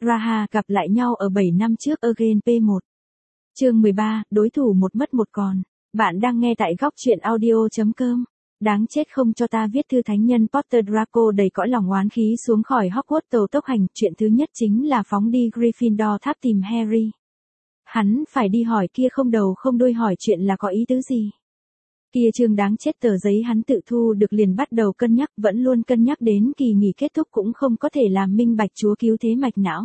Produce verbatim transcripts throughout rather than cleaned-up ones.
Raha gặp lại nhau ở bảy năm trước Again pê một. Chương mười ba, đối thủ một mất một còn. Bạn đang nghe tại góc truyện audio chấm com. Đáng chết không cho ta viết thư thánh nhân Potter. Draco đầy cõi lòng oán khí xuống khỏi Hogwarts tàu tốc hành. Chuyện thứ nhất chính là phóng đi Gryffindor tháp tìm Harry. Hắn phải đi hỏi kia không đầu không đuôi hỏi chuyện là có ý tứ gì. Kia chương đáng chết tờ giấy hắn tự thu được liền bắt đầu cân nhắc, vẫn luôn cân nhắc đến kỳ nghỉ kết thúc cũng không có thể làm minh bạch chúa cứu thế mạch não.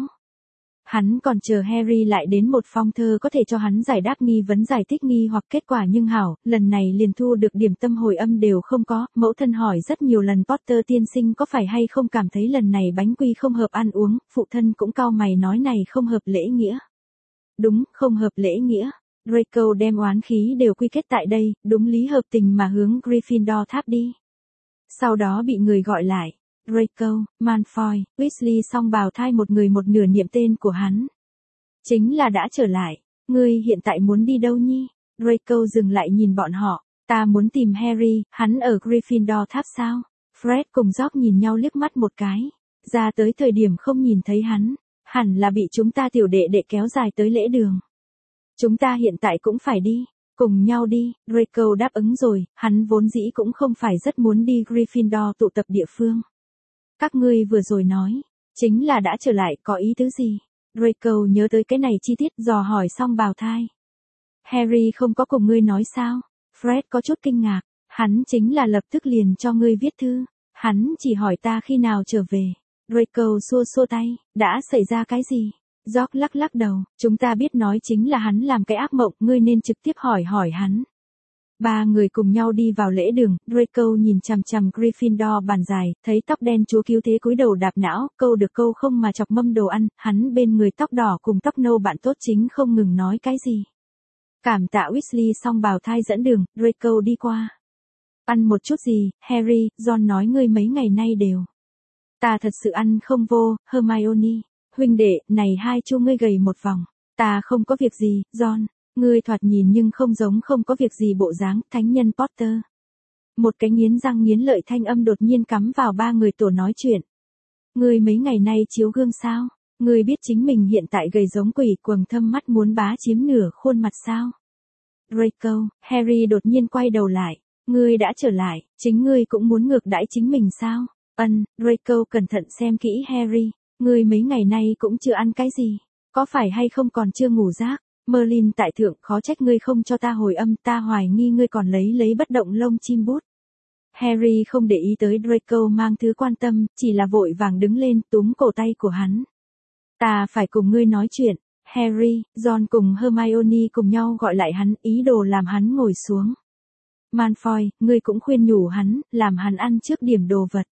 Hắn còn chờ Harry lại đến một phong thơ có thể cho hắn giải đáp nghi vấn giải thích nghi hoặc kết quả nhưng hảo, lần này liền thu được điểm tâm hồi âm đều không có, mẫu thân hỏi rất nhiều lần Potter tiên sinh có phải hay không cảm thấy lần này bánh quy không hợp ăn uống, phụ thân cũng cau mày nói này không hợp lễ nghĩa. Đúng, không hợp lễ nghĩa. Draco đem oán khí đều quy kết tại đây, đúng lý hợp tình mà hướng Gryffindor tháp đi. Sau đó bị người gọi lại. Draco, Malfoy, Weasley song bào thai một người một nửa niệm tên của hắn. Chính là đã trở lại. Ngươi hiện tại muốn đi đâu nhi? Draco dừng lại nhìn bọn họ. Ta muốn tìm Harry, hắn ở Gryffindor tháp sao? Fred cùng George nhìn nhau liếc mắt một cái. Ra tới thời điểm không nhìn thấy hắn. Hẳn là bị chúng ta tiểu đệ đệ kéo dài tới lễ đường. Chúng ta hiện tại cũng phải đi. Cùng nhau đi, Draco đáp ứng rồi, hắn vốn dĩ cũng không phải rất muốn đi Gryffindor tụ tập địa phương. Các ngươi vừa rồi nói, chính là đã trở lại có ý tứ gì? Draco nhớ tới cái này chi tiết dò hỏi xong bào thai. Harry không có cùng ngươi nói sao? Fred có chút kinh ngạc, hắn chính là lập tức liền cho ngươi viết thư, hắn chỉ hỏi ta khi nào trở về. Draco xua xua tay, đã xảy ra cái gì? George lắc lắc đầu, chúng ta biết nói chính là hắn làm cái ác mộng, ngươi nên trực tiếp hỏi hỏi hắn. Ba người cùng nhau đi vào lễ đường, Draco nhìn chằm chằm Gryffindor bàn dài, thấy tóc đen chúa cứu thế cúi đầu đạp não, câu được câu không mà chọc mâm đồ ăn, hắn bên người tóc đỏ cùng tóc nâu bạn tốt chính không ngừng nói cái gì. Cảm tạ Weasley song bào thai dẫn đường, Draco đi qua. Ăn một chút gì, Harry, Ron nói ngươi mấy ngày nay đều. Ta thật sự ăn không vô, Hermione. Huynh đệ, này hai chu ngươi gầy một vòng. Ta không có việc gì, Ron. Ngươi thoạt nhìn nhưng không giống không có việc gì bộ dáng, thánh nhân Potter. Một cái nghiến răng nghiến lợi thanh âm đột nhiên cắm vào ba người tổ nói chuyện. Ngươi mấy ngày nay chiếu gương sao? Ngươi biết chính mình hiện tại gầy giống quỷ quầng thâm mắt muốn bá chiếm nửa khuôn mặt sao? Draco, Harry đột nhiên quay đầu lại. Ngươi đã trở lại, chính ngươi cũng muốn ngược đãi chính mình sao? Ân, Draco cẩn thận xem kỹ Harry. Ngươi mấy ngày nay cũng chưa ăn cái gì, có phải hay không còn chưa ngủ giấc? Merlin tại thượng, khó trách ngươi không cho ta hồi âm, ta hoài nghi ngươi còn lấy lấy bất động lông chim bút. Harry không để ý tới Draco mang thứ quan tâm, chỉ là vội vàng đứng lên túm cổ tay của hắn. Ta phải cùng ngươi nói chuyện. Harry, Ron cùng Hermione cùng nhau gọi lại hắn, ý đồ làm hắn ngồi xuống. Malfoy, ngươi cũng khuyên nhủ hắn, làm hắn ăn trước điểm đồ vật.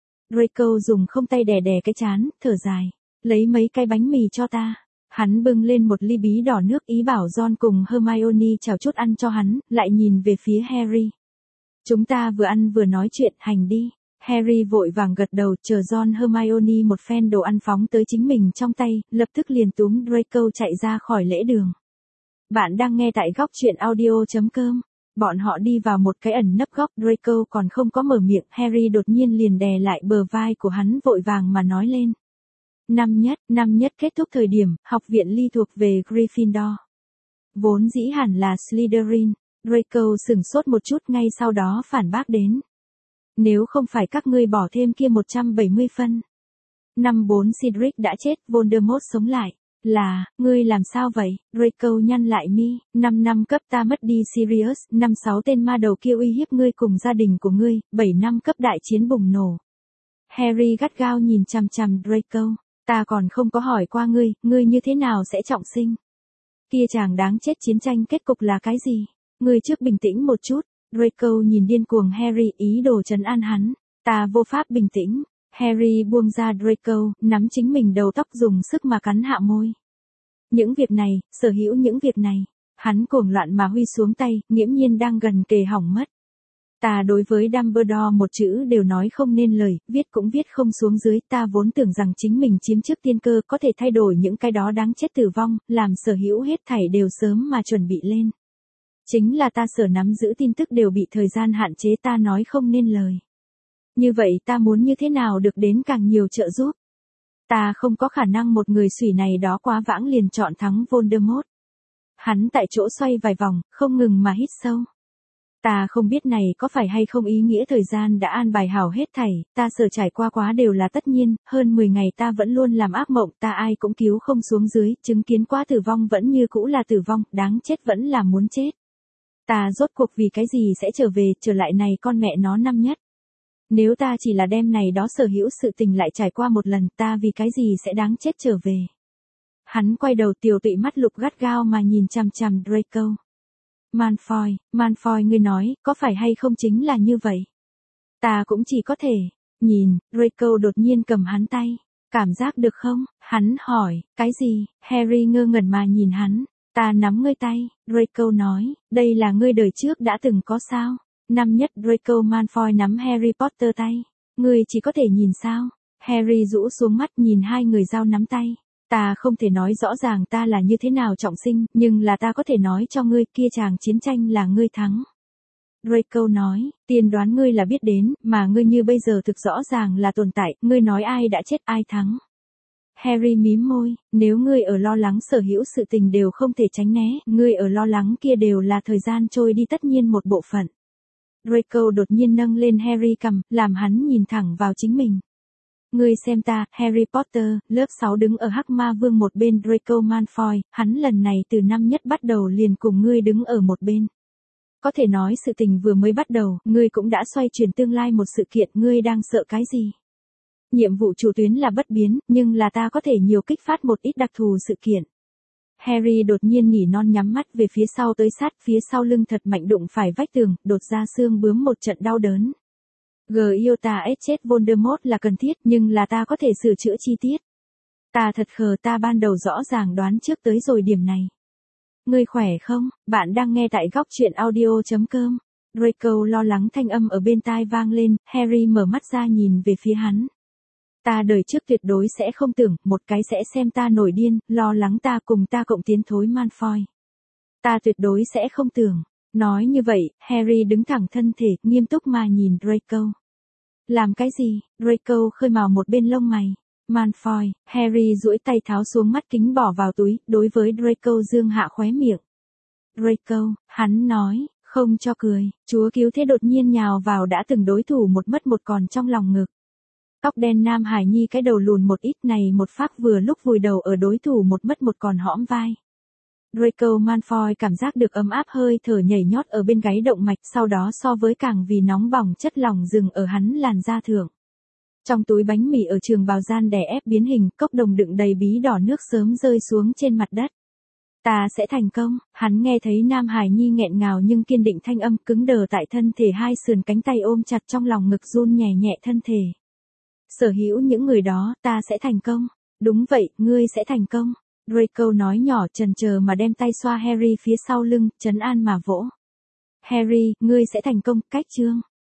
Draco dùng không tay đè đè cái chán, thở dài. Lấy mấy cái bánh mì cho ta. Hắn bưng lên một ly bí đỏ nước ý bảo Ron cùng Hermione chào chút ăn cho hắn, lại nhìn về phía Harry. Chúng ta vừa ăn vừa nói chuyện, hành đi. Harry vội vàng gật đầu, chờ Ron Hermione một phen đồ ăn phóng tới chính mình trong tay, lập tức liền túm Draco chạy ra khỏi lễ đường. Bạn đang nghe tại góc truyện audio chấm com. Bọn họ đi vào một cái ẩn nấp góc, Draco còn không có mở miệng, Harry đột nhiên liền đè lại bờ vai của hắn vội vàng mà nói lên. Năm nhất, năm nhất kết thúc thời điểm, học viện Ly thuộc về Gryffindor. Vốn dĩ hẳn là Slytherin, Draco sửng sốt một chút ngay sau đó phản bác đến. Nếu không phải các ngươi bỏ thêm kia một trăm bảy mươi phân. Năm bốn Cedric đã chết, Voldemort sống lại. Là, ngươi làm sao vậy? Draco nhăn lại mi, năm năm cấp ta mất đi Sirius, năm sáu tên ma đầu kia uy hiếp ngươi cùng gia đình của ngươi, bảy năm cấp đại chiến bùng nổ. Harry gắt gao nhìn chằm chằm Draco, ta còn không có hỏi qua ngươi, ngươi như thế nào sẽ trọng sinh? Kia chàng đáng chết chiến tranh kết cục là cái gì? Ngươi trước bình tĩnh một chút. Draco nhìn điên cuồng Harry ý đồ trấn an hắn, ta vô pháp bình tĩnh. Harry buông ra Draco, nắm chính mình đầu tóc dùng sức mà cắn hạ môi. Những việc này, sở hữu những việc này, hắn cuồng loạn mà huy xuống tay, nghiễm nhiên đang gần kề hỏng mất. Ta đối với Dumbledore một chữ đều nói không nên lời, viết cũng viết không xuống dưới, ta vốn tưởng rằng chính mình chiếm trước tiên cơ có thể thay đổi những cái đó đáng chết tử vong, làm sở hữu hết thảy đều sớm mà chuẩn bị lên. Chính là ta sở nắm giữ tin tức đều bị thời gian hạn chế, ta nói không nên lời. Như vậy ta muốn như thế nào được đến càng nhiều trợ giúp? Ta không có khả năng một người xủy này đó quá vãng liền chọn thắng Voldemort. Hắn tại chỗ xoay vài vòng, không ngừng mà hít sâu. Ta không biết này có phải hay không ý nghĩa thời gian đã an bài hảo hết thảy, ta sợ trải qua quá đều là tất nhiên, hơn mười ngày ta vẫn luôn làm ác mộng, ta ai cũng cứu không xuống dưới, chứng kiến quá tử vong vẫn như cũ là tử vong, đáng chết vẫn là muốn chết. Ta rốt cuộc vì cái gì sẽ trở về, trở lại này con mẹ nó năm nhất. Nếu ta chỉ là đem này đó sở hữu sự tình lại trải qua một lần, ta vì cái gì sẽ đáng chết trở về. Hắn quay đầu tiều tụy mắt lục gắt gao mà nhìn chằm chằm Draco. Malfoy, Malfoy ngươi nói, có phải hay không chính là như vậy? Ta cũng chỉ có thể, nhìn, Draco đột nhiên cầm hắn tay. Cảm giác được không? Hắn hỏi, cái gì? Harry ngơ ngẩn mà nhìn hắn. Ta nắm ngươi tay, Draco nói, đây là ngươi đời trước đã từng có sao? Năm nhất Draco Malfoy nắm Harry Potter tay. Ngươi chỉ có thể nhìn sao? Harry rũ xuống mắt nhìn hai người giao nắm tay. Ta không thể nói rõ ràng ta là như thế nào trọng sinh, nhưng là ta có thể nói cho ngươi kia chàng chiến tranh là ngươi thắng. Draco nói, tiên đoán ngươi là biết đến, mà ngươi như bây giờ thực rõ ràng là tồn tại, ngươi nói ai đã chết ai thắng. Harry mím môi, nếu ngươi ở lo lắng sở hữu sự tình đều không thể tránh né, ngươi ở lo lắng kia đều là thời gian trôi đi tất nhiên một bộ phận. Draco đột nhiên nâng lên Harry cằm, làm hắn nhìn thẳng vào chính mình. Ngươi xem ta, Harry Potter, lớp sáu đứng ở Hắc Ma Vương một bên Draco Malfoy, hắn lần này từ năm nhất bắt đầu liền cùng ngươi đứng ở một bên. Có thể nói sự tình vừa mới bắt đầu, ngươi cũng đã xoay chuyển tương lai một sự kiện, ngươi đang sợ cái gì? Nhiệm vụ chủ tuyến là bất biến, nhưng là ta có thể nhiều kích phát một ít đặc thù sự kiện. Harry đột nhiên nỉ non nhắm mắt về phía sau tới sát, phía sau lưng thật mạnh đụng phải vách tường, đột ra xương bướm một trận đau đớn. Giota S chết Voldemort là cần thiết, nhưng là ta có thể sửa chữa chi tiết. Ta thật khờ, ta ban đầu rõ ràng đoán trước tới rồi điểm này. Ngươi khỏe không? Bạn đang nghe tại góc truyện audio chấm com. Draco lo lắng thanh âm ở bên tai vang lên, Harry mở mắt ra nhìn về phía hắn. Ta đời trước tuyệt đối sẽ không tưởng, một cái sẽ xem ta nổi điên, lo lắng ta cùng ta cộng tiến thối Malfoy. Ta tuyệt đối sẽ không tưởng. Nói như vậy, Harry đứng thẳng thân thể, nghiêm túc mà nhìn Draco. Làm cái gì? Draco khơi mào một bên lông mày. Malfoy, Harry duỗi tay tháo xuống mắt kính bỏ vào túi, đối với Draco dương hạ khóe miệng. Draco, hắn nói, không cho cười, chúa cứu thế đột nhiên nhào vào đã từng đối thủ một mất một còn trong lòng ngực. Tóc đen Nam Hải Nhi cái đầu lùn một ít này một phát vừa lúc vùi đầu ở đối thủ một mất một còn hõm vai. Draco Malfoy cảm giác được ấm áp hơi thở nhảy nhót ở bên gáy động mạch, sau đó so với càng vì nóng bỏng chất lỏng dừng ở hắn làn da thượng. Trong túi bánh mì ở trường bào gian đè ép biến hình, cốc đồng đựng đầy bí đỏ nước sớm rơi xuống trên mặt đất. Ta sẽ thành công, hắn nghe thấy Nam Hải Nhi nghẹn ngào nhưng kiên định thanh âm, cứng đờ tại thân thể, hai sườn cánh tay ôm chặt trong lòng ngực, run nhẹ nhẹ thân thể. Sở hữu những người đó, ta sẽ thành công. Đúng vậy, ngươi sẽ thành công. Draco nói nhỏ, chần chờ mà đem tay xoa Harry phía sau lưng, trấn an mà vỗ. Harry, ngươi sẽ thành công, cách chương.